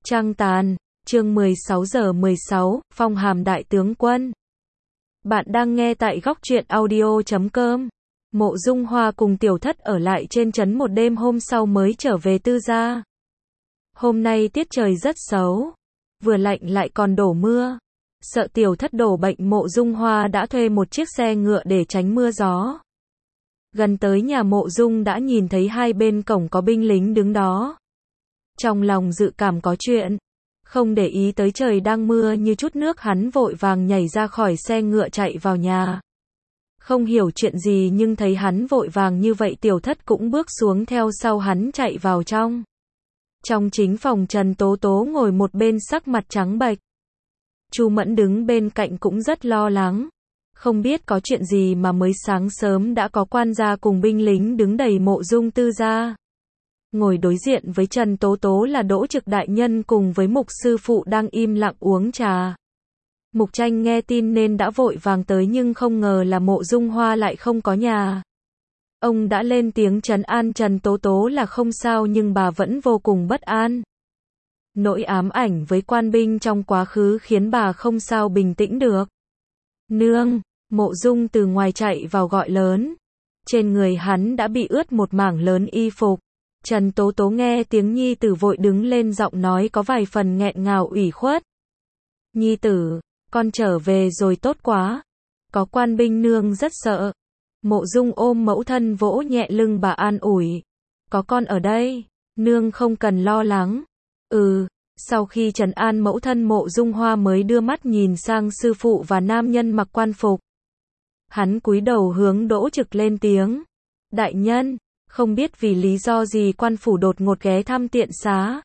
Trăng tàn, chương 16:16, phong hàm đại tướng quân. Bạn đang nghe tại góc truyện audio.com. Mộ Dung Hoa cùng Tiểu Thất ở lại trên trấn một đêm, hôm sau mới trở về Tư gia. Hôm nay tiết trời rất xấu, vừa lạnh lại còn đổ mưa. Sợ Tiểu Thất đổ bệnh, Mộ Dung Hoa đã thuê một chiếc xe ngựa để tránh mưa gió. Gần tới nhà Mộ Dung đã nhìn thấy hai bên cổng có binh lính đứng đó. Trong lòng dự cảm có chuyện, không để ý tới trời đang mưa như chút nước, hắn vội vàng nhảy ra khỏi xe ngựa chạy vào nhà. Không hiểu chuyện gì nhưng thấy hắn vội vàng như vậy, Tiểu Thất cũng bước xuống theo sau hắn chạy vào trong. Trong chính phòng, Trần Tố Tố ngồi một bên sắc mặt trắng bệch. Chu Mẫn đứng bên cạnh cũng rất lo lắng. Không biết có chuyện gì mà mới sáng sớm đã có quan gia cùng binh lính đứng đầy Mộ Dung Tư gia. Ngồi đối diện với Trần Tố Tố là Đỗ Trực đại nhân cùng với Mục sư phụ đang im lặng uống trà. Mục Tranh nghe tin nên đã vội vàng tới, nhưng không ngờ là Mộ Dung Hoa lại không có nhà. Ông đã lên tiếng trấn an Trần Tố Tố là không sao, nhưng bà vẫn vô cùng bất an. Nỗi ám ảnh với quan binh trong quá khứ khiến bà không sao bình tĩnh được. Nương, Mộ Dung từ ngoài chạy vào gọi lớn. Trên người hắn đã bị ướt một mảng lớn y phục. Trần Tố Tố nghe tiếng nhi tử vội đứng lên, giọng nói có vài phần nghẹn ngào ủy khuất. Nhi tử, con trở về rồi, tốt quá. Có quan binh nương rất sợ. Mộ Dung ôm mẫu thân vỗ nhẹ lưng bà an ủi. Có con ở đây, nương không cần lo lắng. Sau khi trấn an mẫu thân, Mộ Dung Hoa mới đưa mắt nhìn sang sư phụ và nam nhân mặc quan phục. Hắn cúi đầu hướng Đỗ Trực lên tiếng. Đại nhân, không biết vì lý do gì quan phủ đột ngột ghé thăm tiện xá.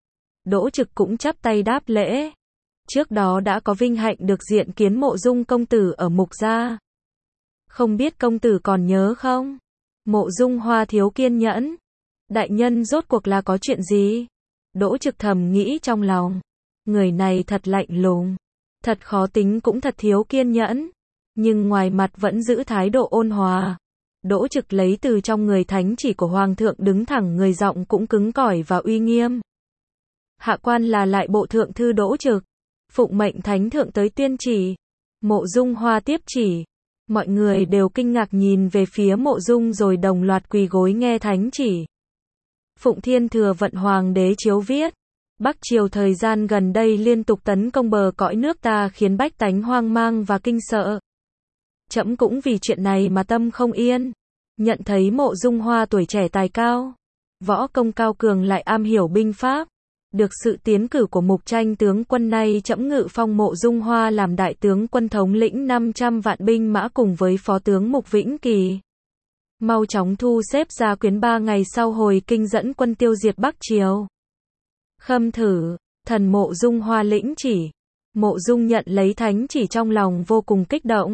Đỗ Trực cũng chắp tay đáp lễ. Trước đó đã có vinh hạnh được diện kiến Mộ Dung công tử ở Mục gia. Không biết công tử còn nhớ không? Mộ Dung Hoa thiếu kiên nhẫn. Đại nhân rốt cuộc là có chuyện gì? Đỗ Trực thầm nghĩ trong lòng. Người này thật lạnh lùng, thật khó tính, cũng thật thiếu kiên nhẫn. Nhưng ngoài mặt vẫn giữ thái độ ôn hòa. Đỗ Trực lấy từ trong người thánh chỉ của Hoàng thượng, đứng thẳng người, giọng cũng cứng cỏi và uy nghiêm. Hạ quan là lại bộ thượng thư Đỗ Trực, phụng mệnh thánh thượng tới tuyên chỉ. Mộ Dung Hoa tiếp chỉ. Mọi người đều kinh ngạc nhìn về phía Mộ Dung rồi đồng loạt quỳ gối nghe thánh chỉ. Phụng Thiên Thừa Vận Hoàng đế chiếu viết. Bắc Triều thời gian gần đây liên tục tấn công bờ cõi nước ta, khiến bách tánh hoang mang và kinh sợ. Trẫm cũng vì chuyện này mà tâm không yên. Nhận thấy Mộ Dung Hoa tuổi trẻ tài cao, võ công cao cường, lại am hiểu binh pháp. Được sự tiến cử của Mục Tranh tướng quân, nay trẫm ngự phong Mộ Dung Hoa làm đại tướng quân, thống lĩnh 500 vạn binh mã cùng với phó tướng Mục Vĩnh Kỳ. Mau chóng thu xếp gia quyến, 3 ngày sau hồi kinh dẫn quân tiêu diệt Bắc Triều. Khâm thử, thần Mộ Dung Hoa lĩnh chỉ. Mộ Dung nhận lấy thánh chỉ, trong lòng vô cùng kích động.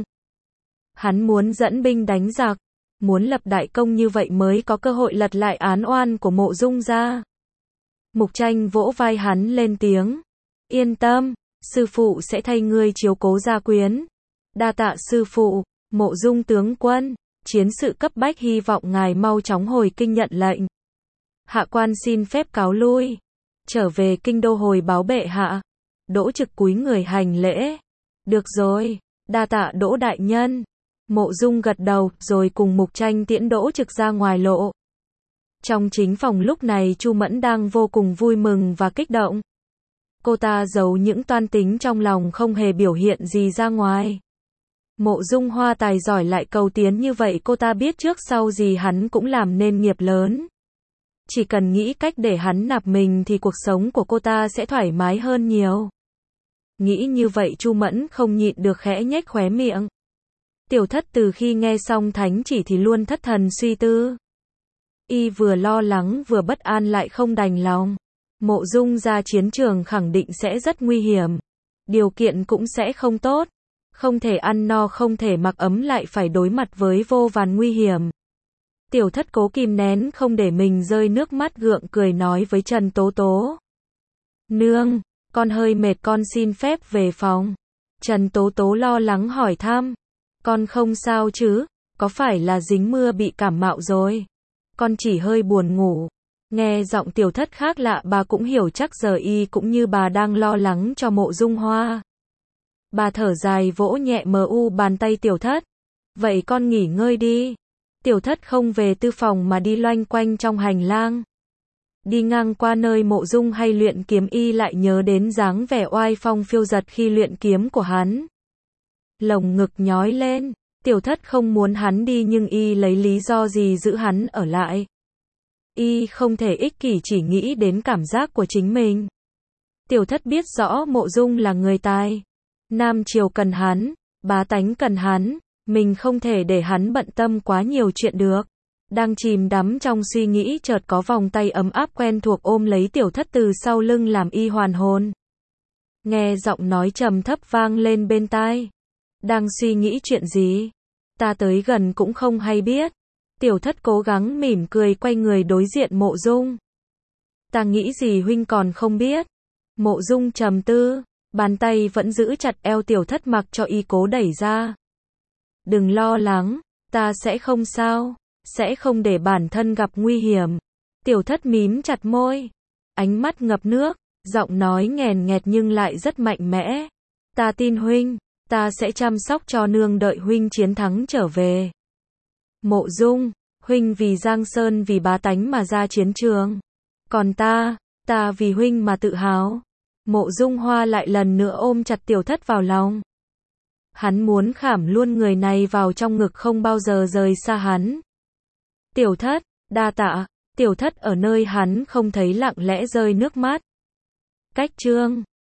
Hắn muốn dẫn binh đánh giặc, muốn lập đại công, như vậy mới có cơ hội lật lại án oan của Mộ Dung gia. Mục Tranh vỗ vai hắn lên tiếng. Yên tâm, sư phụ sẽ thay ngươi chiếu cố gia quyến. Đa tạ sư phụ. Mộ Dung tướng quân, chiến sự cấp bách, hy vọng ngài mau chóng hồi kinh nhận lệnh. Hạ quan xin phép cáo lui, trở về kinh đô hồi báo bệ hạ. Đỗ Trực cúi người hành lễ. Được rồi, đa tạ Đỗ đại nhân. Mộ Dung gật đầu, rồi cùng Mục Tranh tiễn Đỗ Trực ra ngoài lộ. Trong chính phòng lúc này, Chu Mẫn đang vô cùng vui mừng và kích động. Cô ta giấu những toan tính trong lòng, không hề biểu hiện gì ra ngoài. Mộ Dung Hoa tài giỏi lại cầu tiến như vậy, cô ta biết trước sau gì hắn cũng làm nên nghiệp lớn. Chỉ cần nghĩ cách để hắn nạp mình thì cuộc sống của cô ta sẽ thoải mái hơn nhiều. Nghĩ như vậy, Chu Mẫn không nhịn được khẽ nhếch khóe miệng. Tiểu Thất từ khi nghe xong thánh chỉ thì luôn thất thần suy tư. Y vừa lo lắng vừa bất an, lại không đành lòng. Mộ Dung ra chiến trường khẳng định sẽ rất nguy hiểm. Điều kiện cũng sẽ không tốt. Không thể ăn no, không thể mặc ấm, lại phải đối mặt với vô vàn nguy hiểm. Tiểu Thất cố kìm nén không để mình rơi nước mắt, gượng cười nói với Trần Tố Tố. Nương, con hơi mệt, con xin phép về phòng. Trần Tố Tố lo lắng hỏi thăm. Con không sao chứ? Có phải là dính mưa bị cảm mạo rồi? Con chỉ hơi buồn ngủ. Nghe giọng tiểu thất khác lạ bà cũng hiểu chắc giờ y cũng như bà đang lo lắng cho Mộ Dung Hoa. Bà thở dài vỗ nhẹ bàn tay tiểu thất. Vậy con nghỉ ngơi đi. Tiểu thất không về tư phòng mà đi loanh quanh trong hành lang. Đi ngang qua nơi Mộ Dung hay luyện kiếm y lại nhớ đến dáng vẻ oai phong phiêu dật khi luyện kiếm của hắn. Lồng ngực nhói lên, tiểu thất không muốn hắn đi nhưng y lấy lý do gì giữ hắn ở lại. Y không thể ích kỷ chỉ nghĩ đến cảm giác của chính mình. Tiểu thất biết rõ Mộ Dung là người tài. Nam triều cần hắn, bá tánh cần hắn, mình không thể để hắn bận tâm quá nhiều chuyện được. Đang chìm đắm trong suy nghĩ chợt có vòng tay ấm áp quen thuộc ôm lấy tiểu thất từ sau lưng làm y hoàn hồn. Nghe giọng nói trầm thấp vang lên bên tai. Đang suy nghĩ chuyện gì? Ta tới gần cũng không hay biết. Tiểu thất cố gắng mỉm cười quay người đối diện Mộ Dung. Ta nghĩ gì huynh còn không biết. Mộ Dung trầm tư, bàn tay vẫn giữ chặt eo tiểu thất mặc cho y cố đẩy ra. Đừng lo lắng, ta sẽ không sao, sẽ không để bản thân gặp nguy hiểm. Tiểu thất mím chặt môi, ánh mắt ngập nước, giọng nói nghèn nghẹt nhưng lại rất mạnh mẽ. Ta tin huynh, ta sẽ chăm sóc cho nương đợi huynh chiến thắng trở về. Mộ Dung, huynh vì Giang Sơn vì bá tánh mà ra chiến trường. Còn ta vì huynh mà tự hào. Mộ Dung Hoa lại lần nữa ôm chặt tiểu thất vào lòng. Hắn muốn khảm luôn người này vào trong ngực không bao giờ rời xa hắn. Tiểu thất, đa tạ, tiểu thất ở nơi hắn không thấy lặng lẽ rơi nước mắt. Cách chương